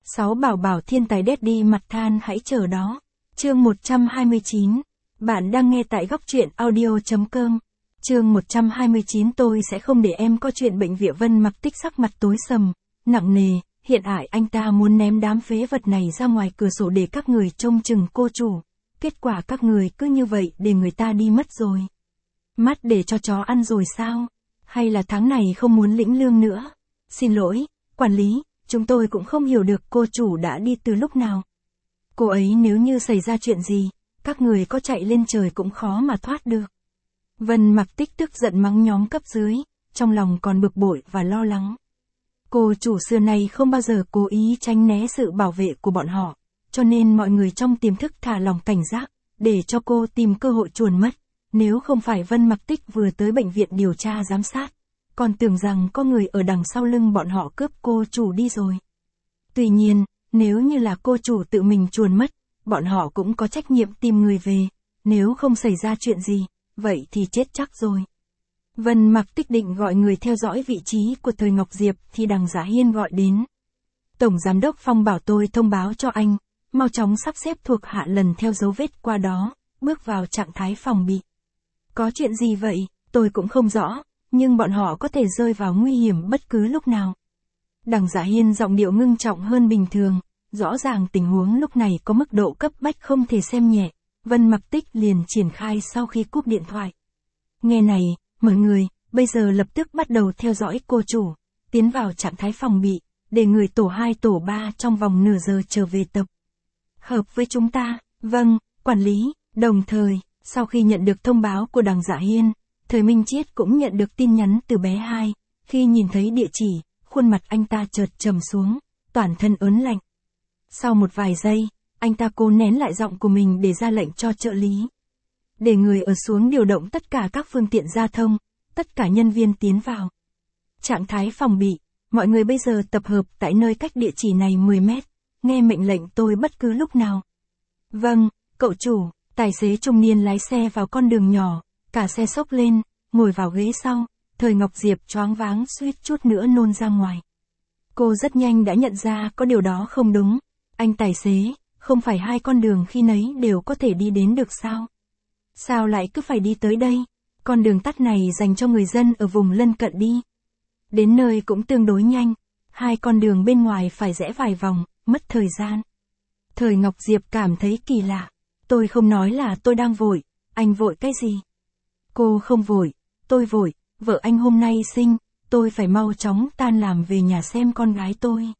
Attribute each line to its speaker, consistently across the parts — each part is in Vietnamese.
Speaker 1: 6 bảo bảo thiên tài daddy mặt than hãy chờ đó. Chương 129. Bạn đang nghe tại góc truyện audio.com. Chương 129. Tôi sẽ không để em có chuyện bệnh viện. Vân Mặc Tích sắc mặt tối sầm, nặng nề, hiện tại anh ta muốn ném đám phế vật này ra ngoài cửa sổ để các người trông chừng cô chủ. Kết quả các người cứ như vậy để người ta đi mất rồi. Mắt để cho chó ăn rồi sao? Hay là tháng này không muốn lĩnh lương nữa? Xin lỗi, quản lý, chúng tôi cũng không hiểu được cô chủ đã đi từ lúc nào. Cô ấy nếu như xảy ra chuyện gì, các người có chạy lên trời cũng khó mà thoát được. Vân Mặc Tích tức giận mắng nhóm cấp dưới, trong lòng còn bực bội và lo lắng. Cô chủ xưa nay không bao giờ cố ý tránh né sự bảo vệ của bọn họ, cho nên mọi người trong tiềm thức thả lòng cảnh giác, để cho cô tìm cơ hội chuồn mất. Nếu không phải Vân Mặc Tích vừa tới bệnh viện điều tra giám sát, còn tưởng rằng có người ở đằng sau lưng bọn họ cướp cô chủ đi rồi. Tuy nhiên, nếu như là cô chủ tự mình chuồn mất, bọn họ cũng có trách nhiệm tìm người về, nếu không xảy ra chuyện gì, vậy thì chết chắc rồi. Vân Mặc Tích định gọi người theo dõi vị trí của Thời Ngọc Diệp thì Đằng Giả Hiên gọi đến. Tổng Giám đốc Phong bảo tôi thông báo cho anh, mau chóng sắp xếp thuộc hạ lần theo dấu vết qua đó, bước vào trạng thái phòng bị. Có chuyện gì vậy, tôi cũng không rõ, nhưng bọn họ có thể rơi vào nguy hiểm bất cứ lúc nào. Đằng Giả Hiên giọng điệu ngưng trọng hơn bình thường, rõ ràng tình huống lúc này có mức độ cấp bách không thể xem nhẹ. Vân Mặc Tích liền triển khai sau khi cúp điện thoại. Nghe này, mọi người, bây giờ lập tức bắt đầu theo dõi cô chủ, tiến vào trạng thái phòng bị, để người tổ 2 tổ 3 trong vòng nửa giờ trở về tập hợp với chúng ta. Vâng, quản lý. Đồng thời, sau khi nhận được thông báo của Đằng Giả Hiên, Thời Minh Chiết cũng nhận được tin nhắn từ bé 2, khi nhìn thấy địa chỉ, khuôn mặt anh ta chợt trầm xuống, toàn thân ớn lạnh. Sau một vài giây, anh ta cố nén lại giọng của mình để ra lệnh cho trợ lý. Để người ở xuống điều động tất cả các phương tiện giao thông, tất cả nhân viên tiến vào trạng thái phòng bị, mọi người bây giờ tập hợp tại nơi cách địa chỉ này 10 mét, nghe mệnh lệnh tôi bất cứ lúc nào. Vâng, cậu chủ. Tài xế trung niên lái xe vào con đường nhỏ, cả xe xốc lên, ngồi vào ghế sau, Thời Ngọc Diệp choáng váng suýt chút nữa nôn ra ngoài. Cô rất nhanh đã nhận ra có điều đó không đúng. Anh tài xế, không phải 2 con đường khi nấy đều có thể đi đến được sao? Sao lại cứ phải đi tới đây? Con đường tắt này dành cho người dân ở vùng lân cận đi. Đến nơi cũng tương đối nhanh, 2 con đường bên ngoài phải rẽ vài vòng, mất thời gian. Thời Ngọc Diệp cảm thấy kỳ lạ. Tôi không nói là tôi đang vội, anh vội cái gì? Cô không vội, tôi vội, vợ anh hôm nay sinh, tôi phải mau chóng tan làm về nhà xem con gái tôi.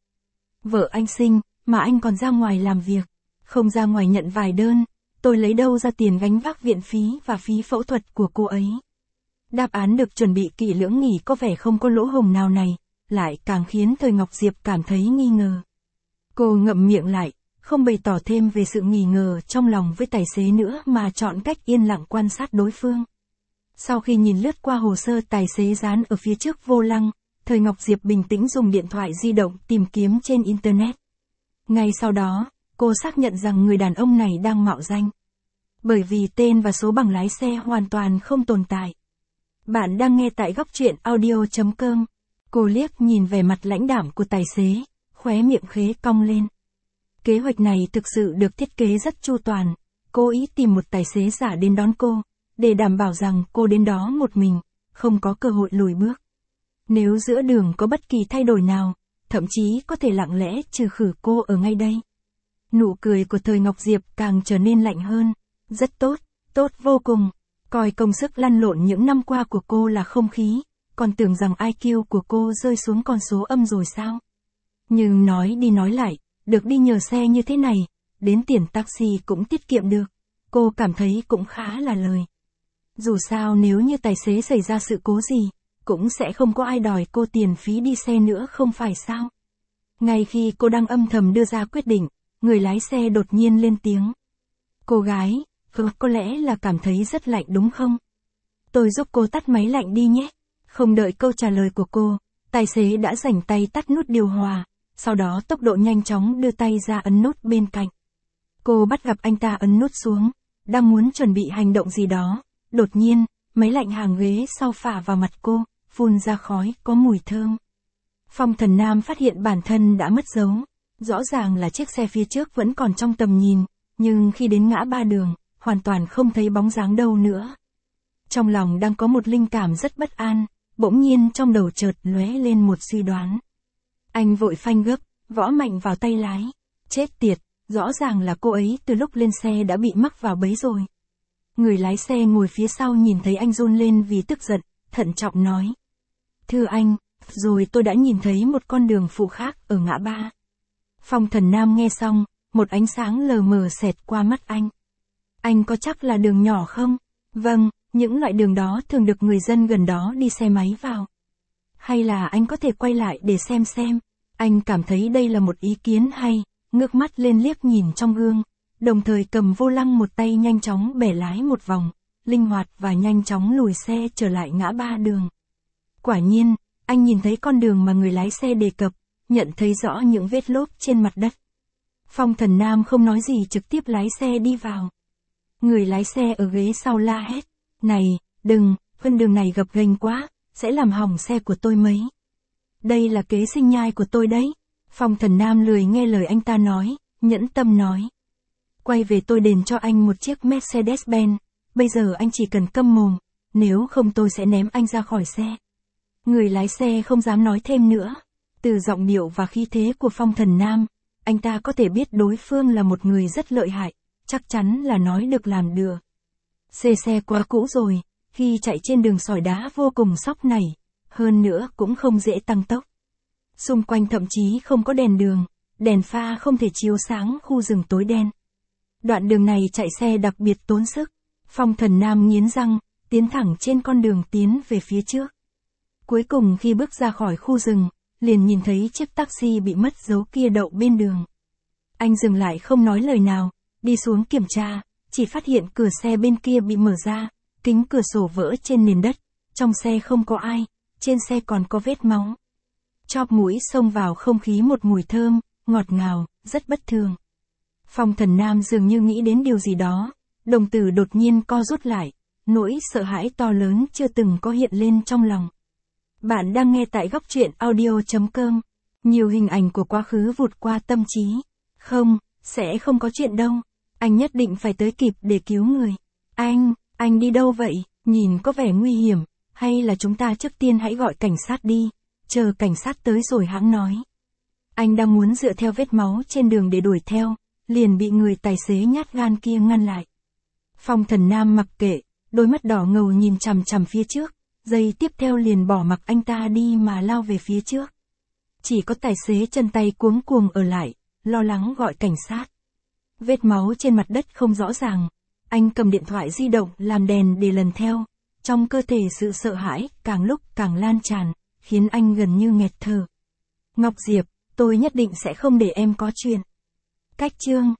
Speaker 1: Vợ anh sinh, mà anh còn ra ngoài làm việc, không ra ngoài nhận vài đơn, tôi lấy đâu ra tiền gánh vác viện phí và phí phẫu thuật của cô ấy. Đáp án được chuẩn bị kỹ lưỡng nghỉ có vẻ không có lỗ hổng nào này, lại càng khiến Thời Ngọc Diệp cảm thấy nghi ngờ. Cô ngậm miệng lại, không bày tỏ thêm về sự nghi ngờ trong lòng với tài xế nữa mà chọn cách yên lặng quan sát đối phương. Sau khi nhìn lướt qua hồ sơ tài xế dán ở phía trước vô lăng, Thời Ngọc Diệp bình tĩnh dùng điện thoại di động tìm kiếm trên Internet. Ngay sau đó, cô xác nhận rằng người đàn ông này đang mạo danh. Bởi vì tên và số bằng lái xe hoàn toàn không tồn tại. Bạn đang nghe tại góc truyện audio.com. Cô liếc nhìn vẻ mặt lãnh đạm của tài xế, khóe miệng khế cong lên. Kế hoạch này thực sự được thiết kế rất chu toàn, cố ý tìm một tài xế giả đến đón cô, để đảm bảo rằng cô đến đó một mình, không có cơ hội lùi bước. Nếu giữa đường có bất kỳ thay đổi nào, thậm chí có thể lặng lẽ trừ khử cô ở ngay đây. Nụ cười của Thời Ngọc Diệp càng trở nên lạnh hơn. Rất tốt, tốt vô cùng. Coi công sức lăn lộn những năm qua của cô là không khí, còn tưởng rằng IQ của cô rơi xuống con số âm rồi sao? Nhưng nói đi nói lại, được đi nhờ xe như thế này, đến tiền taxi cũng tiết kiệm được, cô cảm thấy cũng khá là lời. Dù sao nếu như tài xế xảy ra sự cố gì, cũng sẽ không có ai đòi cô tiền phí đi xe nữa không phải sao? Ngay khi cô đang âm thầm đưa ra quyết định, người lái xe đột nhiên lên tiếng. Cô gái, có lẽ là cảm thấy rất lạnh đúng không? Tôi giúp cô tắt máy lạnh đi nhé. Không đợi câu trả lời của cô, tài xế đã rảnh tay tắt nút điều hòa, sau đó tốc độ nhanh chóng đưa tay ra ấn nút bên cạnh. Cô bắt gặp anh ta ấn nút xuống, đang muốn chuẩn bị hành động gì đó, đột nhiên, máy lạnh hàng ghế sau phả vào mặt cô, phun ra khói có mùi thơm. Phong Thần Nam phát hiện bản thân đã mất dấu, Rõ ràng là chiếc xe phía trước vẫn còn trong tầm nhìn, nhưng khi đến ngã ba đường, hoàn toàn không thấy bóng dáng đâu nữa. Trong lòng đang có một linh cảm rất bất an, bỗng nhiên trong đầu chợt lóe lên một suy đoán. Anh vội phanh gấp, võ mạnh vào tay lái. Chết tiệt, rõ ràng là cô ấy từ lúc lên xe đã bị mắc vào bẫy rồi. Người lái xe ngồi phía sau nhìn thấy anh run lên vì tức giận, thận trọng nói. Thưa anh, rồi tôi đã nhìn thấy một con đường phụ khác ở ngã ba. Phong Thần Nam nghe xong, một ánh sáng lờ mờ xẹt qua mắt anh. Anh có chắc là đường nhỏ không? Vâng, những loại đường đó thường được người dân gần đó đi xe máy vào. Hay là anh có thể quay lại để xem. Anh cảm thấy đây là một ý kiến hay, ngước mắt lên liếc nhìn trong gương, đồng thời cầm vô lăng một tay nhanh chóng bẻ lái một vòng, linh hoạt và nhanh chóng lùi xe trở lại ngã ba đường. Quả nhiên, anh nhìn thấy con đường mà người lái xe đề cập, nhận thấy rõ những vết lốp trên mặt đất. Phong Thần Nam không nói gì trực tiếp lái xe đi vào. Người lái xe ở ghế sau la hét. Này, đừng, con đường này gập ghềnh quá, sẽ làm hỏng xe của tôi mấy. Đây là kế sinh nhai của tôi đấy. Phong Thần Nam lười nghe lời anh ta nói, nhẫn tâm nói. Quay về tôi đền cho anh một chiếc Mercedes-Benz, bây giờ anh chỉ cần câm mồm, nếu không tôi sẽ ném anh ra khỏi xe. Người lái xe không dám nói thêm nữa. Từ giọng điệu và khí thế của Phong Thần Nam, anh ta có thể biết đối phương là một người rất lợi hại, chắc chắn là nói được làm được. Xe quá cũ rồi, khi chạy trên đường sỏi đá vô cùng sóc nảy, hơn nữa cũng không dễ tăng tốc. Xung quanh thậm chí không có đèn đường, đèn pha không thể chiếu sáng khu rừng tối đen. Đoạn đường này chạy xe đặc biệt tốn sức. Phong Thần Nam nghiến răng, tiến thẳng trên con đường tiến về phía trước. Cuối cùng khi bước ra khỏi khu rừng, liền nhìn thấy chiếc taxi bị mất dấu kia đậu bên đường. Anh dừng lại không nói lời nào, đi xuống kiểm tra, chỉ phát hiện cửa xe bên kia bị mở ra, kính cửa sổ vỡ trên nền đất, trong xe không có ai, trên xe còn có vết máu. Chóp mũi xông vào không khí một mùi thơm, ngọt ngào, rất bất thường. Phong Thần Nam dường như nghĩ đến điều gì đó, đồng tử đột nhiên co rút lại, nỗi sợ hãi to lớn chưa từng có hiện lên trong lòng. Bạn đang nghe tại góc truyện audio.com. Nhiều hình ảnh của quá khứ vụt qua tâm trí. Không, sẽ không có chuyện đâu. Anh nhất định phải tới kịp để cứu người. Anh đi đâu vậy? Nhìn có vẻ nguy hiểm, hay là chúng ta trước tiên hãy gọi cảnh sát đi, chờ cảnh sát tới rồi hãng nói. Anh đang muốn dựa theo vết máu trên đường để đuổi theo, liền bị người tài xế nhát gan kia ngăn lại. Phong Thần Nam mặc kệ, đôi mắt đỏ ngầu nhìn chằm chằm phía trước, giây tiếp theo liền bỏ mặc anh ta đi mà lao về phía trước. Chỉ có tài xế chân tay cuống cuồng ở lại, lo lắng gọi cảnh sát. Vết máu trên mặt đất không rõ ràng, anh cầm điện thoại di động làm đèn để lần theo, trong cơ thể sự sợ hãi càng lúc càng lan tràn, khiến anh gần như nghẹt thở. Ngọc Diệp, tôi nhất định sẽ không để em có chuyện. Cách chương